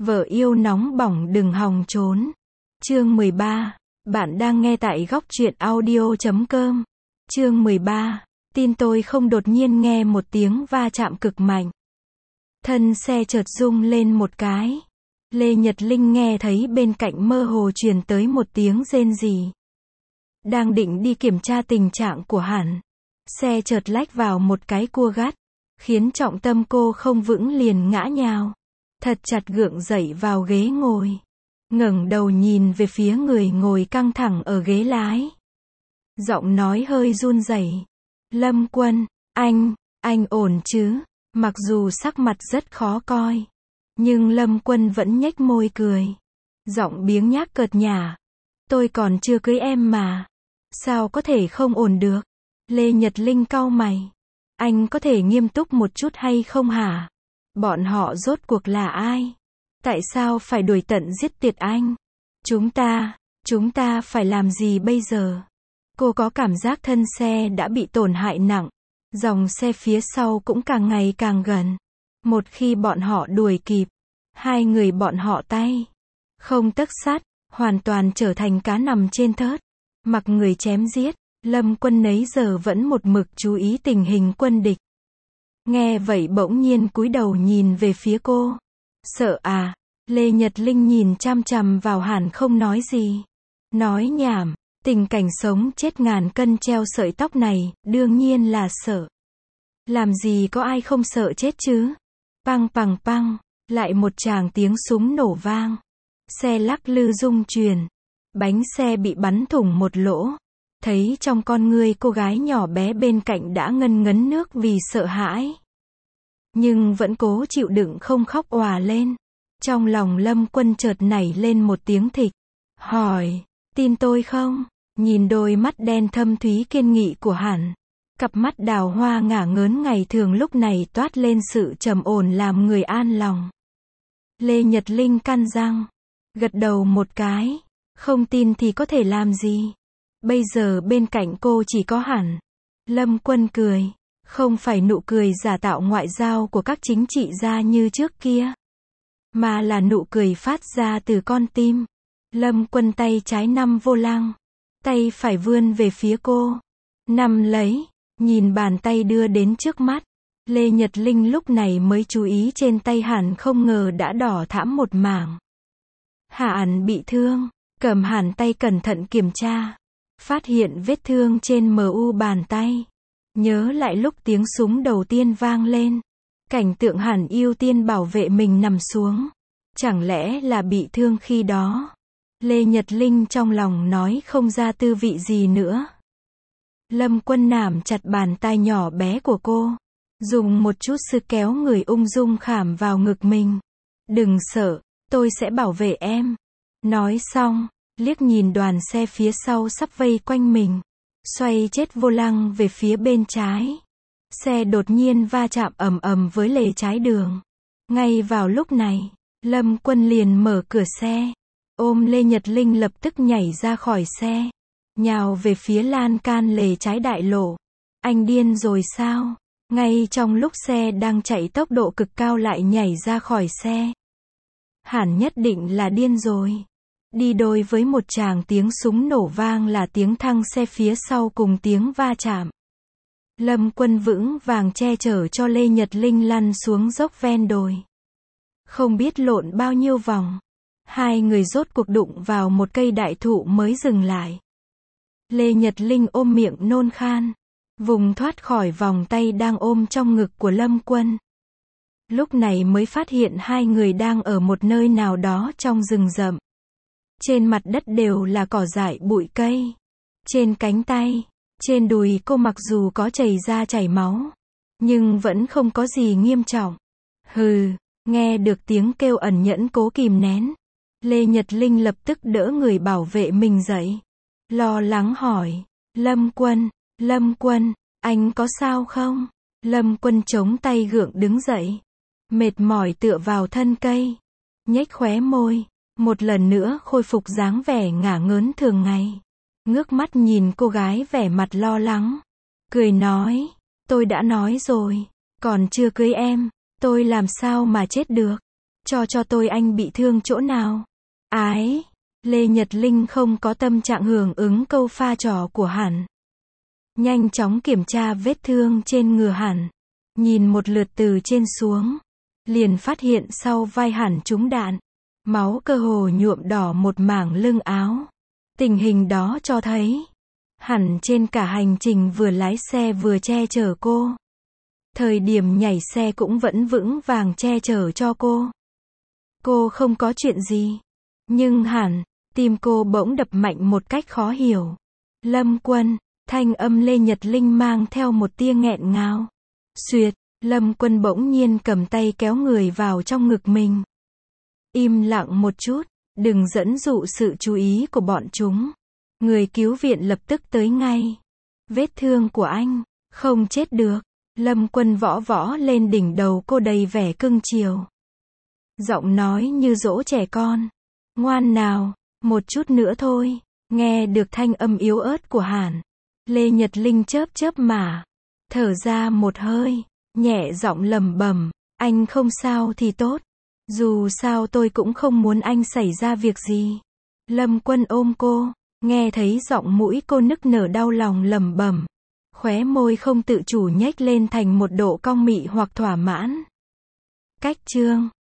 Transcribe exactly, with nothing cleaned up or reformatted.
Vợ yêu nóng bỏng đừng hòng trốn. Chương mười ba. Bạn đang nghe tại góc truyện audio chấm com. Chương mười ba. Tin tôi không đột nhiên nghe một tiếng va chạm cực mạnh. Thân xe chợt rung lên một cái. Lê Nhật Linh nghe thấy bên cạnh mơ hồ truyền tới một tiếng rên rỉ. Đang định đi kiểm tra tình trạng của hắn. Xe chợt lách vào một cái cua gắt. Khiến trọng tâm cô không vững liền ngã nhào. Thật chặt gượng dậy vào ghế ngồi. Ngẩng đầu nhìn về phía người ngồi căng thẳng ở ghế lái. Giọng nói hơi run rẩy. Lâm Quân, anh, anh ổn chứ? Mặc dù sắc mặt rất khó coi. Nhưng Lâm Quân vẫn nhếch môi cười. Giọng biếng nhác cợt nhả. Tôi còn chưa cưới em mà. Sao có thể không ổn được? Lê Nhật Linh cau mày. Anh có thể nghiêm túc một chút hay không hả? Bọn họ rốt cuộc là ai? Tại sao phải đuổi tận giết tuyệt anh? Chúng ta, chúng ta phải làm gì bây giờ? Cô có cảm giác thân xe đã bị tổn hại nặng. Dòng xe phía sau cũng càng ngày càng gần. Một khi bọn họ đuổi kịp, hai người bọn họ tay không tấc sắt, hoàn toàn trở thành cá nằm trên thớt. Mặc người chém giết, Lâm Quân nấy giờ vẫn một mực chú ý tình hình quân địch. Nghe vậy bỗng nhiên cúi đầu nhìn về phía cô. Sợ à? Lê Nhật Linh nhìn chằm chằm vào hắn không nói gì. Nói nhảm, tình cảnh sống chết ngàn cân treo sợi tóc này, đương nhiên là sợ. Làm gì có ai không sợ chết chứ? Păng păng păng, lại một tràng tiếng súng nổ vang. Xe lắc lư rung chuyển. Bánh xe bị bắn thủng một lỗ. Thấy trong con ngươi cô gái nhỏ bé bên cạnh đã ngân ngấn nước vì sợ hãi. Nhưng vẫn cố chịu đựng không khóc òa lên. Trong lòng Lâm Quân chợt nảy lên một tiếng thịch. Hỏi, tin tôi không? Nhìn đôi mắt đen thâm thúy kiên nghị của hắn. Cặp mắt đào hoa ngả ngớn ngày thường lúc này toát lên sự trầm ổn làm người an lòng. Lê Nhật Linh căn răng. Gật đầu một cái. Không tin thì có thể làm gì? Bây giờ bên cạnh cô chỉ có hắn. Lâm Quân cười. Không phải nụ cười giả tạo ngoại giao của các chính trị gia như trước kia. Mà là nụ cười phát ra từ con tim. Lâm Quân tay trái nắm vô lăng. Tay phải vươn về phía cô. Nắm lấy. Nhìn bàn tay đưa đến trước mắt. Lê Nhật Linh lúc này mới chú ý trên tay hắn không ngờ đã đỏ thẫm một mảng. Hắn bị thương. Cầm hắn tay cẩn thận kiểm tra. Phát hiện vết thương trên mu bàn tay. Nhớ lại lúc tiếng súng đầu tiên vang lên. Cảnh tượng hắn ưu tiên bảo vệ mình nằm xuống. Chẳng lẽ là bị thương khi đó? Lê Nhật Linh trong lòng nói không ra tư vị gì nữa. Lâm Quân nắm chặt bàn tay nhỏ bé của cô. Dùng một chút sức kéo người ung dung khảm vào ngực mình. Đừng sợ, tôi sẽ bảo vệ em. Nói xong, liếc nhìn đoàn xe phía sau sắp vây quanh mình. Xoay chết vô lăng về phía bên trái. Xe đột nhiên va chạm ầm ầm với lề trái đường. Ngay vào lúc này, Lâm Quân liền mở cửa xe. Ôm Lê Nhật Linh lập tức nhảy ra khỏi xe. Nhào về phía lan can lề trái đại lộ. Anh điên rồi sao? Ngay trong lúc xe đang chạy tốc độ cực cao lại nhảy ra khỏi xe. Hẳn nhất định là điên rồi. Đi đôi với một tràng tiếng súng nổ vang là tiếng thăng xe phía sau cùng tiếng va chạm. Lâm Quân vững vàng che chở cho Lê Nhật Linh lăn xuống dốc ven đồi. Không biết lộn bao nhiêu vòng. Hai người rốt cuộc đụng vào một cây đại thụ mới dừng lại. Lê Nhật Linh ôm miệng nôn khan. Vùng thoát khỏi vòng tay đang ôm trong ngực của Lâm Quân. Lúc này mới phát hiện hai người đang ở một nơi nào đó trong rừng rậm. Trên mặt đất đều là cỏ dại bụi cây. Trên cánh tay, trên đùi cô mặc dù có chảy ra chảy máu. Nhưng vẫn không có gì nghiêm trọng. Hừ, nghe được tiếng kêu ẩn nhẫn cố kìm nén. Lê Nhật Linh lập tức đỡ người bảo vệ mình dậy. Lo lắng hỏi, Lâm Quân, Lâm Quân, anh có sao không? Lâm Quân chống tay gượng đứng dậy. Mệt mỏi tựa vào thân cây. Nhếch khóe môi. Một lần nữa khôi phục dáng vẻ ngả ngớn thường ngày. Ngước mắt nhìn cô gái vẻ mặt lo lắng. Cười nói, tôi đã nói rồi, còn chưa cưới em, tôi làm sao mà chết được. Cho cho tôi anh bị thương chỗ nào? Ái, Lê Nhật Linh không có tâm trạng hưởng ứng câu pha trò của Hàn. Nhanh chóng kiểm tra vết thương trên người Hàn. Nhìn một lượt từ trên xuống. Liền phát hiện sau vai Hàn trúng đạn. Máu cơ hồ nhuộm đỏ một mảng lưng áo. Tình hình đó cho thấy, hẳn trên cả hành trình vừa lái xe vừa che chở cô. Thời điểm nhảy xe cũng vẫn vững vàng che chở cho cô. Cô không có chuyện gì. Nhưng hẳn, tim cô bỗng đập mạnh một cách khó hiểu. Lâm Quân, thanh âm Lê Nhật Linh mang theo một tia nghẹn ngào. Xuyệt, Lâm Quân bỗng nhiên cầm tay kéo người vào trong ngực mình. Im lặng một chút, đừng dẫn dụ sự chú ý của bọn chúng. Người cứu viện lập tức tới ngay. Vết thương của anh, không chết được. Lâm Quân võ võ lên đỉnh đầu cô đầy vẻ cưng chiều. Giọng nói như dỗ trẻ con. Ngoan nào, một chút nữa thôi. Nghe được thanh âm yếu ớt của Hàn. Lê Nhật Linh chớp chớp mà. Thở ra một hơi, nhẹ giọng lẩm bẩm, anh không sao thì tốt. Dù sao tôi cũng không muốn anh xảy ra việc gì. Lâm Quân ôm cô, nghe thấy giọng mũi cô nức nở đau lòng lẩm bẩm. Khóe môi không tự chủ nhếch lên thành một độ cong mị hoặc thỏa mãn. Cách chương